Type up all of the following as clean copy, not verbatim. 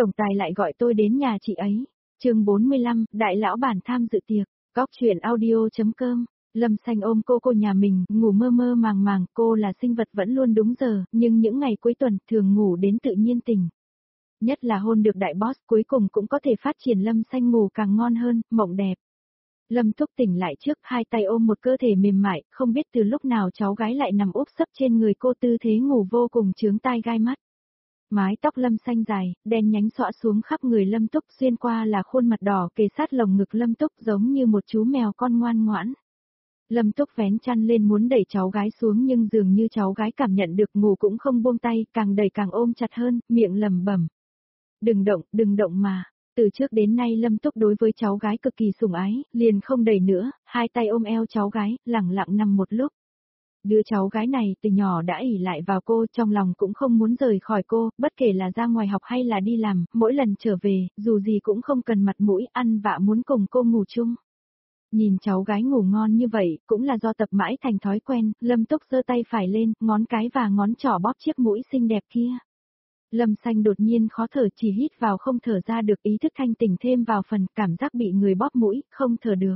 Tổng tài lại gọi tôi đến nhà chị ấy. Chương 45, đại lão bản tham dự tiệc. Góc truyện audio.com. Lâm Xanh ôm cô nhà mình, ngủ mơ mơ màng màng, cô là sinh vật vẫn luôn đúng giờ, nhưng những ngày cuối tuần thường ngủ đến tự nhiên tỉnh. Nhất là hôn được đại boss cuối cùng cũng có thể phát triển Lâm Xanh ngủ càng ngon hơn, mộng đẹp. Lâm Túc tỉnh lại trước, hai tay ôm một cơ thể mềm mại, không biết từ lúc nào cháu gái lại nằm úp sấp trên người cô, tư thế ngủ vô cùng chướng tai gai mắt. Mái tóc Lâm Xanh dài, đen nhánh xõa xuống khắp người Lâm Túc, xuyên qua là khuôn mặt đỏ kề sát lồng ngực Lâm Túc giống như một chú mèo con ngoan ngoãn. Lâm Túc vén chăn lên muốn đẩy cháu gái xuống nhưng dường như cháu gái cảm nhận được ngủ cũng không buông tay, càng đẩy càng ôm chặt hơn, miệng lẩm bẩm. Đừng động mà. Từ trước đến nay Lâm Túc đối với cháu gái cực kỳ sủng ái, liền không đẩy nữa, hai tay ôm eo cháu gái, lẳng lặng nằm một lúc. Đứa cháu gái này từ nhỏ đã ỷ lại vào cô, trong lòng cũng không muốn rời khỏi cô, bất kể là ra ngoài học hay là đi làm, mỗi lần trở về, dù gì cũng không cần mặt mũi, ăn vạ muốn cùng cô ngủ chung. Nhìn cháu gái ngủ ngon như vậy, cũng là do tập mãi thành thói quen, Lâm Túc giơ tay phải lên, ngón cái và ngón trỏ bóp chiếc mũi xinh đẹp kia. Lâm Xanh đột nhiên khó thở, chỉ hít vào không thở ra được, ý thức thanh tỉnh thêm vào phần, cảm giác bị người bóp mũi, không thở được.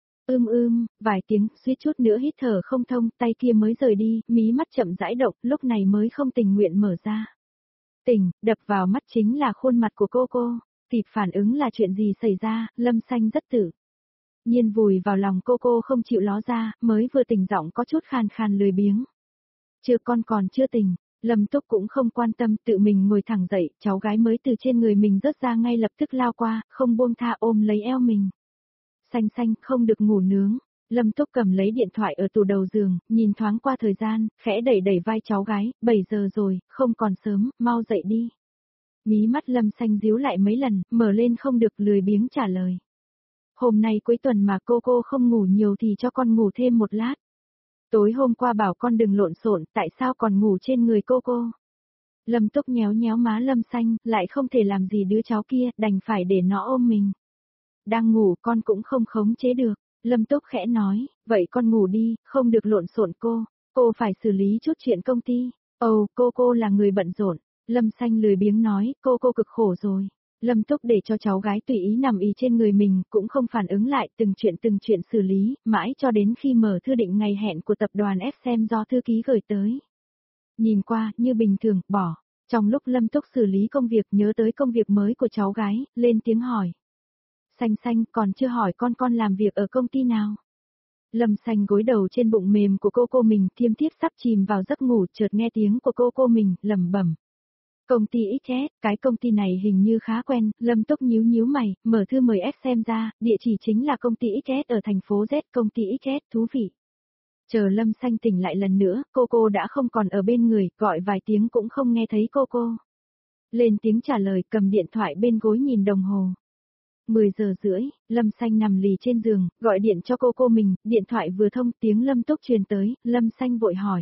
Vài tiếng, suýt chút nữa hít thở không thông, tay kia mới rời đi, mí mắt chậm rãi động, lúc này mới không tình nguyện mở ra. Đập vào mắt chính là khuôn mặt của cô. Kịp phản ứng là chuyện gì xảy ra, Lâm Xanh rất tự nhiên vùi vào lòng cô không chịu ló ra, mới vừa tỉnh giọng có chút khàn khàn lười biếng. Con còn chưa tỉnh. Lâm Túc cũng không quan tâm, tự mình ngồi thẳng dậy, cháu gái mới từ trên người mình rớt ra ngay lập tức lao qua, không buông tha ôm lấy eo mình. Xanh, không được ngủ nướng. Lâm Túc cầm lấy điện thoại ở tủ đầu giường, nhìn thoáng qua thời gian, khẽ đẩy vai cháu gái, 7 giờ rồi, không còn sớm, mau dậy đi. Mí mắt Lâm Xanh díu lại mấy lần, mở lên không được, lười biếng trả lời. Hôm nay cuối tuần mà cô không ngủ nhiều thì cho con ngủ thêm một lát. Tối hôm qua bảo con đừng lộn xộn, tại sao còn ngủ trên người cô? Lâm Túc nhéo má Lâm Xanh, lại không thể làm gì đứa cháu kia, đành phải để nó ôm mình. Đang ngủ con cũng không khống chế được. Lâm Túc khẽ nói, vậy con ngủ đi, không được lộn xộn cô phải xử lý chút chuyện công ty. Cô là người bận rộn. Lâm Xanh lười biếng nói, cô cực khổ rồi. Lâm Túc để cho cháu gái tùy ý nằm ì trên người mình, cũng không phản ứng lại, từng chuyện xử lý, mãi cho đến khi mở thư định ngày hẹn của tập đoàn F xem do thư ký gửi tới. Nhìn qua, như bình thường, bỏ. Trong lúc Lâm Túc xử lý công việc nhớ tới công việc mới của cháu gái, lên tiếng hỏi. Xanh, còn chưa hỏi con làm việc ở công ty nào? Lâm Xanh gối đầu trên bụng mềm của cô mình, thiêm thiếp sắp chìm vào giấc ngủ, chợt nghe tiếng của cô mình, lẩm bẩm. Công ty XS, cái công ty này hình như khá quen, Lâm Túc nhíu mày, mở thư mời F xem ra, địa chỉ chính là công ty XS ở thành phố Z, công ty XS, thú vị. Chờ Lâm Xanh tỉnh lại lần nữa, cô đã không còn ở bên người, gọi vài tiếng cũng không nghe thấy cô. Lên tiếng trả lời, cầm điện thoại bên gối nhìn đồng hồ. 10 giờ rưỡi, Lâm Xanh nằm lì trên giường, gọi điện cho cô mình, điện thoại vừa thông tiếng Lâm Túc truyền tới, Lâm Xanh vội hỏi.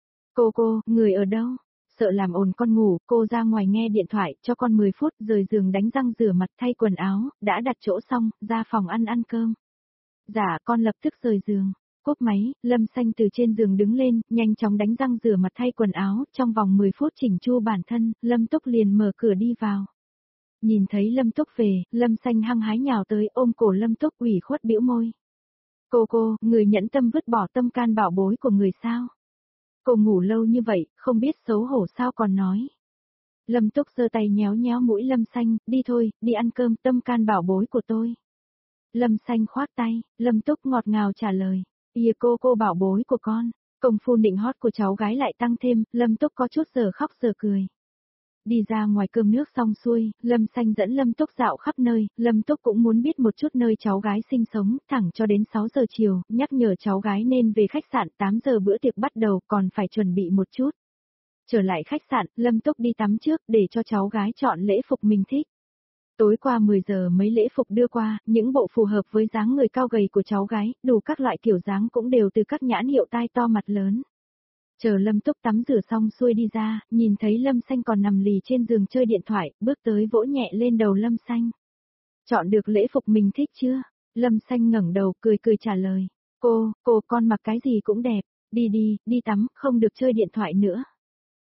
Cô, người ở đâu? Sợ làm ồn con ngủ, cô ra ngoài nghe điện thoại, cho con 10 phút, rời giường đánh răng rửa mặt thay quần áo, đã đặt chỗ xong, ra phòng ăn cơm. Dạ, con lập tức rời giường. Cúp máy, Lâm Xanh từ trên giường đứng lên, nhanh chóng đánh răng rửa mặt thay quần áo, trong vòng 10 phút chỉnh chu bản thân, Lâm Túc liền mở cửa đi vào. Nhìn thấy Lâm Túc về, Lâm Xanh hăng hái nhào tới ôm cổ Lâm Túc ủy khuất bĩu môi. Cô, người nhẫn tâm vứt bỏ tâm can bảo bối của người sao? Cô ngủ lâu như vậy, không biết xấu hổ sao còn nói. Lâm Túc giơ tay nhéo mũi Lâm Xanh, đi thôi, đi ăn cơm, tâm can bảo bối của tôi. Lâm Xanh khoát tay, Lâm Túc ngọt ngào trả lời, cô bảo bối của con. Công phu nịnh hót của cháu gái lại tăng thêm, Lâm Túc có chút giờ khóc giờ cười. Đi ra ngoài cơm nước xong xuôi, Lâm Xanh dẫn Lâm Túc dạo khắp nơi, Lâm Túc cũng muốn biết một chút nơi cháu gái sinh sống, thẳng cho đến 6 giờ chiều, nhắc nhở cháu gái nên về khách sạn, 8 giờ bữa tiệc bắt đầu, còn phải chuẩn bị một chút. Trở lại khách sạn, Lâm Túc đi tắm trước để cho cháu gái chọn lễ phục mình thích. Tối qua 10 giờ mấy lễ phục đưa qua, những bộ phù hợp với dáng người cao gầy của cháu gái, đủ các loại kiểu dáng cũng đều từ các nhãn hiệu tai to mặt lớn. Chờ Lâm Túc tắm rửa xong xuôi đi ra, nhìn thấy Lâm Xanh còn nằm lì trên giường chơi điện thoại, bước tới vỗ nhẹ lên đầu Lâm Xanh. Chọn được lễ phục mình thích chưa? Lâm Xanh ngẩng đầu cười trả lời. Cô, con mặc cái gì cũng đẹp, đi tắm, không được chơi điện thoại nữa.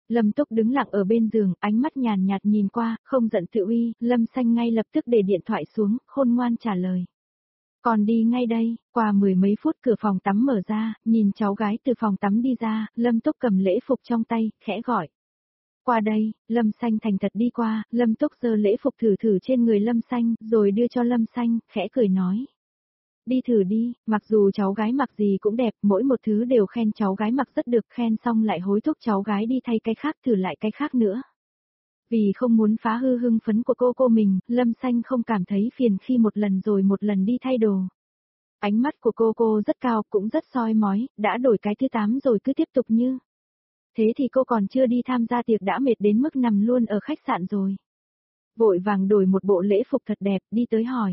Lâm Túc đứng lặng ở bên giường, ánh mắt nhàn nhạt nhìn qua, không giận tự uy, Lâm Xanh ngay lập tức để điện thoại xuống, khôn ngoan trả lời. Còn đi ngay đây, qua mười mấy phút cửa phòng tắm mở ra, nhìn cháu gái từ phòng tắm đi ra, Lâm Túc cầm lễ phục trong tay, khẽ gọi. Qua đây, Lâm Xanh thành thật đi qua, Lâm Túc giơ lễ phục thử thử trên người Lâm Xanh, rồi đưa cho Lâm Xanh, khẽ cười nói. Đi thử đi, mặc dù cháu gái mặc gì cũng đẹp, mỗi một thứ đều khen cháu gái mặc rất được, khen xong lại hối thúc cháu gái đi thay cái khác thử lại cái khác nữa. Vì không muốn phá hư hưng phấn của cô mình, Lâm Xanh không cảm thấy phiền khi một lần rồi một lần đi thay đồ. Ánh mắt của cô rất cao, cũng rất soi mói, đã đổi cái thứ 8 rồi cứ tiếp tục như. Thế thì cô còn chưa đi tham gia tiệc đã mệt đến mức nằm luôn ở khách sạn rồi. Vội vàng đổi một bộ lễ phục thật đẹp, đi tới hỏi.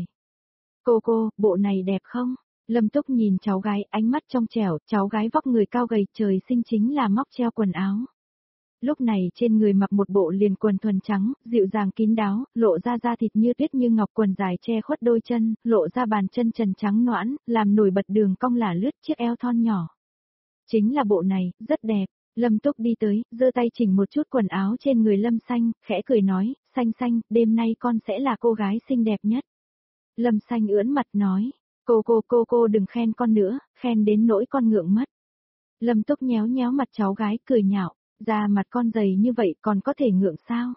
Cô, bộ này đẹp không? Lâm Túc nhìn cháu gái, ánh mắt trong trẻo, cháu gái vóc người cao gầy, trời sinh chính là móc treo quần áo. Lúc này trên người mặc một bộ liền quần thuần trắng, dịu dàng kín đáo, lộ ra da thịt như tuyết như ngọc, quần dài che khuất đôi chân, lộ ra bàn chân trần trắng nõn, làm nổi bật đường cong lả lướt chiếc eo thon nhỏ. Chính là bộ này, rất đẹp. Lâm Túc đi tới, giơ tay chỉnh một chút quần áo trên người Lâm Xanh, khẽ cười nói, Xanh, đêm nay con sẽ là cô gái xinh đẹp nhất. Lâm Xanh ưỡn mặt nói, cô đừng khen con nữa, khen đến nỗi con ngượng mất. Lâm Túc nhéo nhéo mặt cháu gái cười nhạo, da mặt con dày như vậy còn có thể ngượng sao?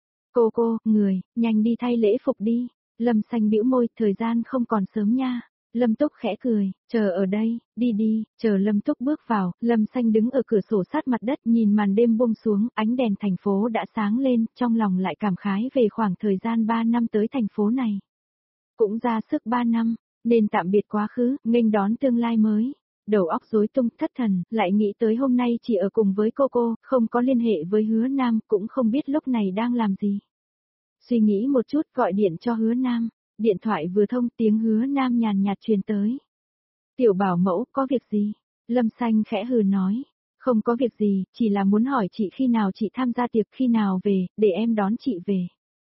Người, nhanh đi thay lễ phục đi. Lâm Xanh bĩu môi, thời gian không còn sớm nha. Lâm Túc khẽ cười, chờ ở đây, đi, chờ Lâm Túc bước vào, Lâm Xanh đứng ở cửa sổ sát mặt đất nhìn màn đêm buông xuống, ánh đèn thành phố đã sáng lên, trong lòng lại cảm khái về khoảng thời gian 3 năm tới thành phố này. Cũng ra sức 3 năm, nên tạm biệt quá khứ, nghênh đón tương lai mới. Đầu óc rối tung thất thần, lại nghĩ tới hôm nay chỉ ở cùng với cô, không có liên hệ với Hứa Nam, cũng không biết lúc này đang làm gì. Suy nghĩ một chút gọi điện cho Hứa Nam, điện thoại vừa thông tiếng Hứa Nam nhàn nhạt truyền tới. Tiểu bảo mẫu, có việc gì? Lâm Xanh khẽ hừ nói, không có việc gì, chỉ là muốn hỏi chị khi nào chị tham gia tiệc, khi nào về, để em đón chị về.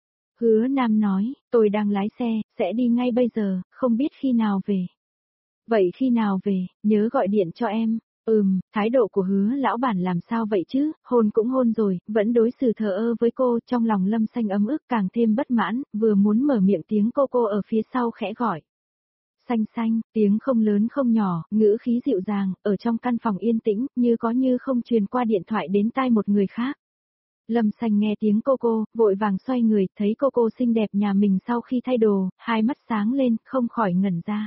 Hứa Nam nói, tôi đang lái xe, sẽ đi ngay bây giờ, không biết khi nào về. Vậy khi nào về, nhớ gọi điện cho em. Thái độ của Hứa lão bản làm sao vậy chứ, hôn cũng hôn rồi, vẫn đối xử thờ ơ với cô, trong lòng Lâm Xanh ấm ức càng thêm bất mãn, vừa muốn mở miệng tiếng cô ở phía sau khẽ gọi. Xanh, tiếng không lớn không nhỏ, ngữ khí dịu dàng, ở trong căn phòng yên tĩnh, như có như không truyền qua điện thoại đến tai một người khác. Lâm Xanh nghe tiếng cô, vội vàng xoay người, thấy cô xinh đẹp nhà mình sau khi thay đồ, hai mắt sáng lên, không khỏi ngẩn ra.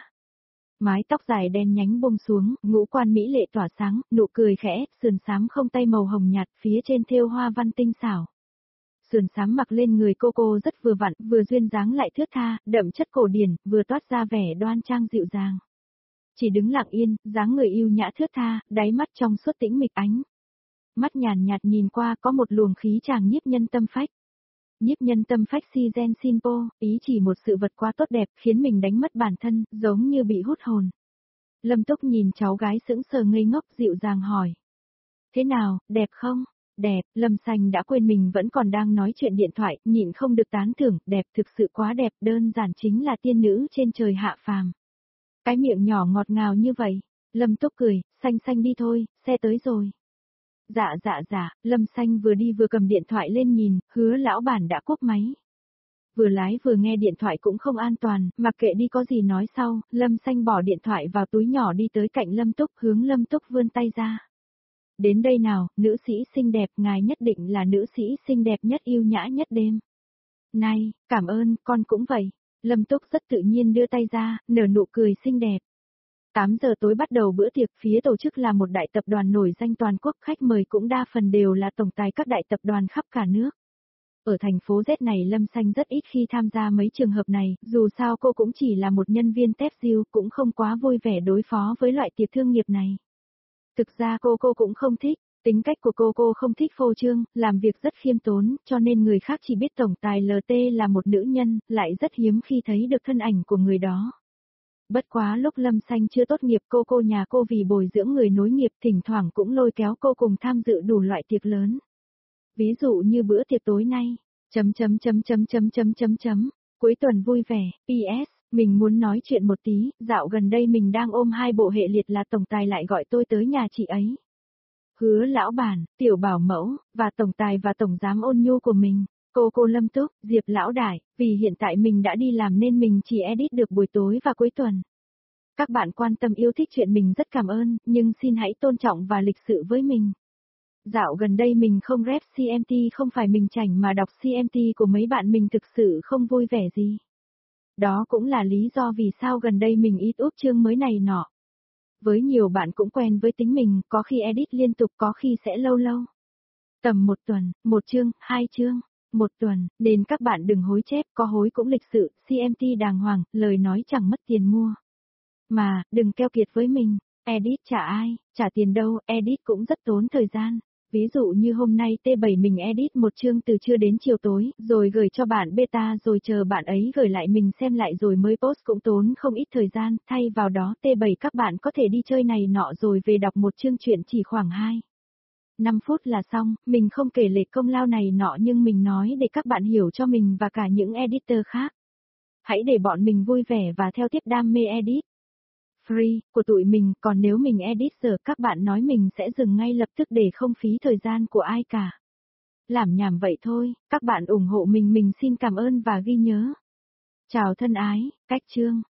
Mái tóc dài đen nhánh buông xuống, ngũ quan mỹ lệ tỏa sáng, nụ cười khẽ, sườn xám không tay màu hồng nhạt, phía trên thêu hoa văn tinh xảo. Sườn xám mặc lên người cô rất vừa vặn, vừa duyên dáng lại thướt tha, đậm chất cổ điển, vừa toát ra vẻ đoan trang dịu dàng. Chỉ đứng lặng yên, dáng người yêu nhã thướt tha, đáy mắt trong suốt tĩnh mịch ánh. Mắt nhàn nhạt nhìn qua có một luồng khí chàng nhiếp nhân tâm phách. Nhiếp nhân tâm phách si gen sinpo, ý chỉ một sự vật quá tốt đẹp khiến mình đánh mất bản thân, giống như bị hút hồn. Lâm Túc nhìn cháu gái sững sờ ngây ngốc dịu dàng hỏi. Thế nào, đẹp không? Đẹp, Lâm Xanh đã quên mình vẫn còn đang nói chuyện điện thoại, nhịn không được tán thưởng, đẹp thực sự quá đẹp, đơn giản chính là tiên nữ trên trời hạ phàm. Cái miệng nhỏ ngọt ngào như vậy. Lâm Túc cười, Xanh đi thôi, xe tới rồi. Dạ, Lâm Xanh vừa đi vừa cầm điện thoại lên nhìn, Hứa lão bản đã cúp máy. Vừa lái vừa nghe điện thoại cũng không an toàn, mặc kệ đi có gì nói sau, Lâm Xanh bỏ điện thoại vào túi nhỏ đi tới cạnh Lâm Túc, hướng Lâm Túc vươn tay ra. Đến đây nào, nữ sĩ xinh đẹp, ngài nhất định là nữ sĩ xinh đẹp nhất yêu nhã nhất đêm. Này, cảm ơn, con cũng vậy. Lâm Túc rất tự nhiên đưa tay ra, nở nụ cười xinh đẹp. 8 giờ tối bắt đầu bữa tiệc, phía tổ chức là một đại tập đoàn nổi danh toàn quốc, khách mời cũng đa phần đều là tổng tài các đại tập đoàn khắp cả nước. Ở thành phố Z này Lâm Xanh rất ít khi tham gia mấy trường hợp này, dù sao cô cũng chỉ là một nhân viên tép diêu, cũng không quá vui vẻ đối phó với loại tiệc thương nghiệp này. Thực ra cô cũng không thích, tính cách của cô không thích phô trương, làm việc rất khiêm tốn, cho nên người khác chỉ biết tổng tài LT là một nữ nhân, lại rất hiếm khi thấy được thân ảnh của người đó. Bất quá lúc Lâm Xanh chưa tốt nghiệp cô nhà cô vì bồi dưỡng người nối nghiệp thỉnh thoảng cũng lôi kéo cô cùng tham dự đủ loại tiệc lớn. Ví dụ như bữa tiệc tối nay, cuối tuần vui vẻ, PS, mình muốn nói chuyện một tí, dạo gần đây mình đang ôm 2 bộ hệ liệt là tổng tài lại gọi tôi tới nhà chị ấy. Hứa lão bản, tiểu bảo mẫu, và tổng tài và tổng giám ôn nhu của mình. Cô Lâm Túc, Diệp lão đại, vì hiện tại mình đã đi làm nên mình chỉ edit được buổi tối và cuối tuần. Các bạn quan tâm yêu thích chuyện mình rất cảm ơn, nhưng xin hãy tôn trọng và lịch sự với mình. Dạo gần đây mình không rep CMT không phải mình chảnh mà đọc CMT của mấy bạn mình thực sự không vui vẻ gì. Đó cũng là lý do vì sao gần đây mình ít úp chương mới này nọ. Với nhiều bạn cũng quen với tính mình, có khi edit liên tục có khi sẽ lâu lâu. Tầm một tuần, một chương, hai chương, một tuần, nên các bạn đừng hối chép, có hối cũng lịch sự, CMT đàng hoàng, lời nói chẳng mất tiền mua. Mà, đừng keo kiệt với mình, edit trả ai, trả tiền đâu, edit cũng rất tốn thời gian. Ví dụ như hôm nay T7 mình edit một chương từ trưa đến chiều tối, rồi gửi cho bạn beta rồi chờ bạn ấy gửi lại mình xem lại rồi mới post cũng tốn không ít thời gian, thay vào đó T7 các bạn có thể đi chơi này nọ rồi về đọc một chương truyện chỉ khoảng 5 phút là xong, mình không kể lệ công lao này nọ nhưng mình nói để các bạn hiểu cho mình và cả những editor khác. Hãy để bọn mình vui vẻ và theo tiếp đam mê edit. Free, của tụi mình, còn nếu mình edit giờ các bạn nói mình sẽ dừng ngay lập tức để không phí thời gian của ai cả. Làm nhảm vậy thôi, các bạn ủng hộ mình xin cảm ơn và ghi nhớ. Chào thân ái, cách chương.